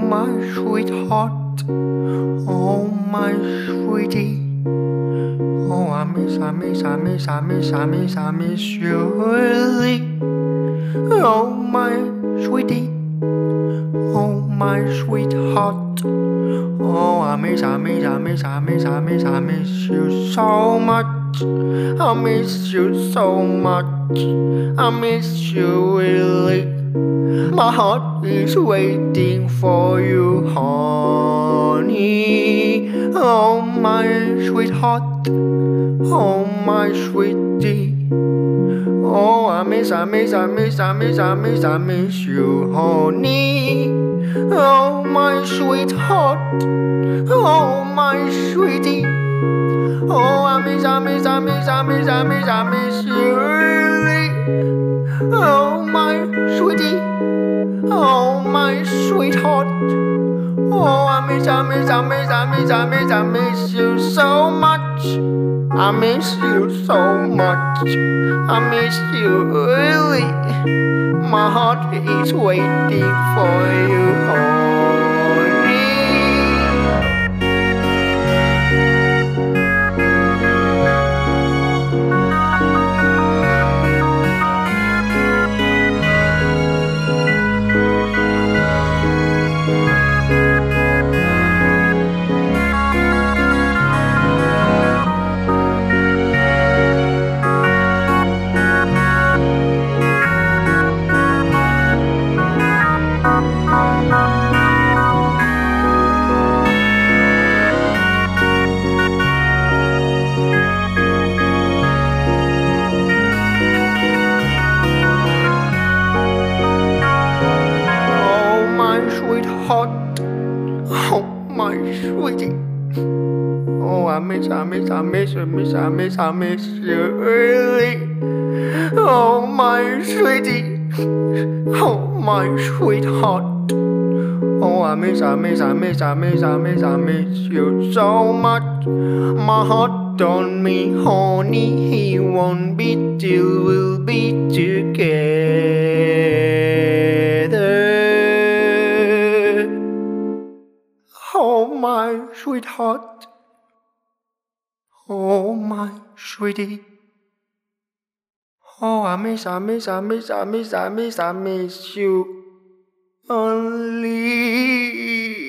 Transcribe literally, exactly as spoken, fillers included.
my sweetheart, oh my sweetie. Oh, I miss, I miss, I miss, I miss, I miss, I miss you really. Oh, my sweetie, oh my sweetheart. Oh, I miss, I miss, I miss, I miss, I miss, I miss you so much. I miss you so much. I miss you really. My heart is waiting for you, honey. Oh, my sweetheart. Oh, my sweetie. Oh, I miss, I miss, I miss, I miss, I miss, I miss you, honey. Oh, my sweetheart. Oh, my sweetie. Oh, I miss, I miss, I miss, I miss, I miss, I miss you really. Oh, my sweetie. Oh, my sweetheart. Oh, I miss, I miss, I miss, I miss, I miss, I miss you so much. I miss you so much. I miss you really. My heart is waiting for you, honey. Sweetheart, oh my sweetie. Oh, I miss, I miss, I miss, I miss, I miss, I miss you really. Oh my sweetie, oh my sweetheart. Oh, I miss, I miss, I miss, I miss, I miss, I miss you so much. My heart on me, honey, he won't be till we'll be together. Oh, my sweetheart. Oh, my sweetie. Oh, I miss, I miss, I miss, I miss, I miss, I miss you only.